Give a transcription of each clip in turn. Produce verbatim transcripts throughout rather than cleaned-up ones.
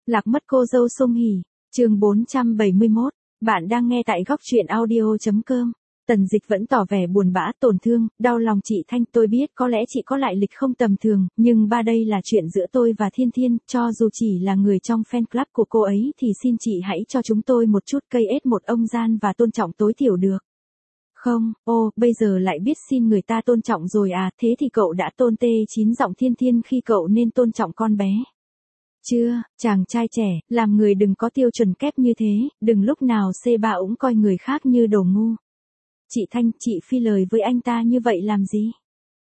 Lạc mất cô dâu Song Hỷ, chương bốn trăm bảy mươi mốt, bạn đang nghe tại góc truyện audio.com. Tần Dịch vẫn tỏ vẻ buồn bã, tổn thương, đau lòng chị Thanh. Tôi biết có lẽ chị có lại lịch không tầm thường, nhưng ba đây là chuyện giữa tôi và Thiên Thiên, cho dù chỉ là người trong fan club của cô ấy thì xin chị hãy cho chúng tôi một chút cây ết một ông gian và tôn trọng tối thiểu được. Không, ô, bây giờ lại biết xin người ta tôn trọng rồi à, thế thì cậu đã tôn tê chín giọng Thiên Thiên khi cậu nên tôn trọng con bé. Chưa, chàng trai trẻ, làm người đừng có tiêu chuẩn kép như thế, đừng lúc nào xê ba ũng coi người khác như đồ ngu. Chị Thanh, chị phi lời với anh ta như vậy làm gì?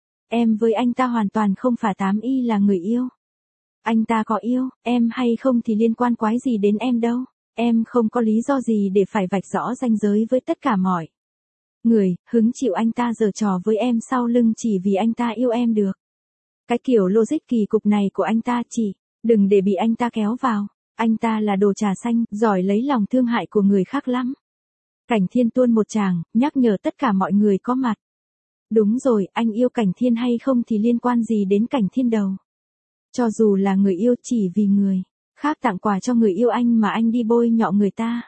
Em với anh ta hoàn toàn không phải tám y là người yêu. Anh ta có yêu, em hay không thì liên quan quái gì đến em đâu. Em không có lý do gì để phải vạch rõ ranh giới với tất cả mọi người, hứng chịu anh ta giở trò với em sau lưng chỉ vì anh ta yêu em được. Cái kiểu logic kỳ cục này của anh ta chỉ, đừng để bị anh ta kéo vào. Anh ta là đồ trà xanh, giỏi lấy lòng thương hại của người khác lắm. Cảnh Thiên tuôn một tràng, nhắc nhở tất cả mọi người có mặt. Đúng rồi, anh yêu Cảnh Thiên hay không thì liên quan gì đến Cảnh Thiên đâu. Cho dù là người yêu chỉ vì người khác tặng quà cho người yêu anh mà anh đi bôi nhọ người ta.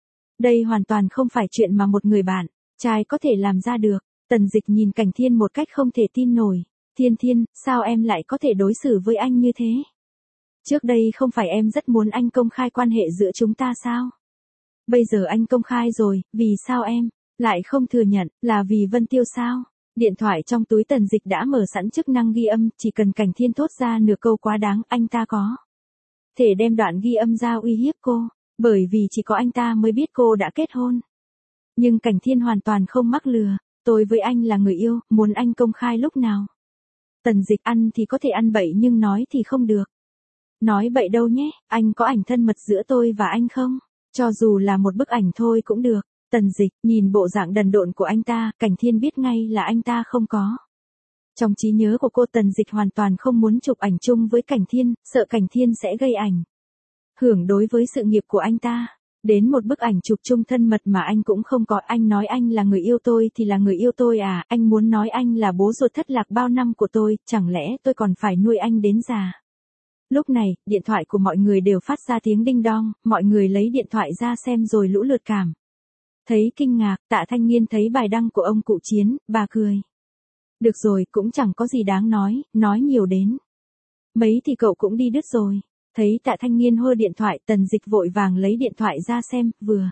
Đây hoàn toàn không phải chuyện mà một người bạn trai có thể làm ra được. Tần Dịch nhìn Cảnh Thiên một cách không thể tin nổi. Thiên Thiên, sao em lại có thể đối xử với anh như thế? Trước đây không phải em rất muốn anh công khai quan hệ giữa chúng ta sao? Bây giờ anh công khai rồi, vì sao em lại không thừa nhận, là vì Vân Tiêu sao? Điện thoại trong túi Tần Dịch đã mở sẵn chức năng ghi âm, chỉ cần Cảnh Thiên thốt ra nửa câu quá đáng, anh ta có thể đem đoạn ghi âm ra uy hiếp cô, bởi vì chỉ có anh ta mới biết cô đã kết hôn. Nhưng Cảnh Thiên hoàn toàn không mắc lừa, tôi với anh là người yêu, muốn anh công khai lúc nào? Tần Dịch ăn thì có thể ăn bậy nhưng nói thì không được. Nói bậy đâu nhé, anh có ảnh thân mật giữa tôi và anh không? Cho dù là một bức ảnh thôi cũng được. Tần Dịch, nhìn bộ dạng đần độn của anh ta, Cảnh Thiên biết ngay là anh ta không có. Trong trí nhớ của cô, Tần Dịch hoàn toàn không muốn chụp ảnh chung với Cảnh Thiên, sợ Cảnh Thiên sẽ gây ảnh hưởng đối với sự nghiệp của anh ta. Đến một bức ảnh chụp chung thân mật mà anh cũng không có. Anh nói anh là người yêu tôi thì là người yêu tôi à, anh muốn nói anh là bố ruột thất lạc bao năm của tôi, chẳng lẽ tôi còn phải nuôi anh đến già? Lúc này, điện thoại của mọi người đều phát ra tiếng đinh đong, mọi người lấy điện thoại ra xem rồi lũ lượt cảm thấy kinh ngạc. Tạ Thanh Nghiên thấy bài đăng của ông cụ Chiến, bà cười. Được rồi, cũng chẳng có gì đáng nói, nói nhiều đến mấy thì cậu cũng đi đứt rồi. Thấy Tạ Thanh Nghiên hơ điện thoại, Tần Dịch vội vàng lấy điện thoại ra xem, vừa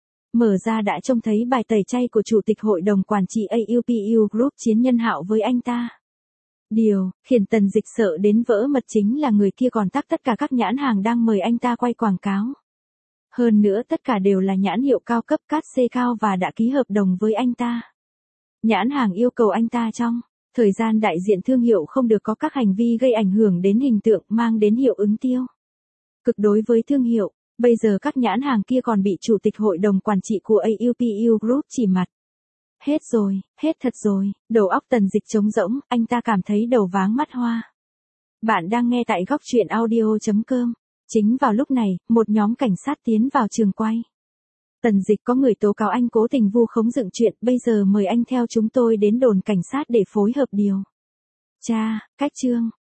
mở ra đã trông thấy bài tẩy chay của Chủ tịch Hội đồng Quản trị a u pê u Group Chiến Nhân Hạo với anh ta. Điều khiến Tần Dịch sợ đến vỡ mật chính là người kia còn tag tất cả các nhãn hàng đang mời anh ta quay quảng cáo. Hơn nữa tất cả đều là nhãn hiệu cao cấp cát xê cao và đã ký hợp đồng với anh ta. Nhãn hàng yêu cầu anh ta trong thời gian đại diện thương hiệu không được có các hành vi gây ảnh hưởng đến hình tượng, mang đến hiệu ứng tiêu cực đối với thương hiệu. Bây giờ các nhãn hàng kia còn bị Chủ tịch Hội đồng Quản trị của a u pê u Group chỉ mặt. Hết rồi, hết thật rồi, đầu óc Tần Dịch trống rỗng, anh ta cảm thấy đầu váng mắt hoa. Bạn đang nghe tại góc truyện audio.com. Chính vào lúc này, một nhóm cảnh sát tiến vào trường quay. Tần Dịch, có người tố cáo anh cố tình vu khống dựng chuyện, bây giờ mời anh theo chúng tôi đến đồn cảnh sát để phối hợp điều tra. Cách chương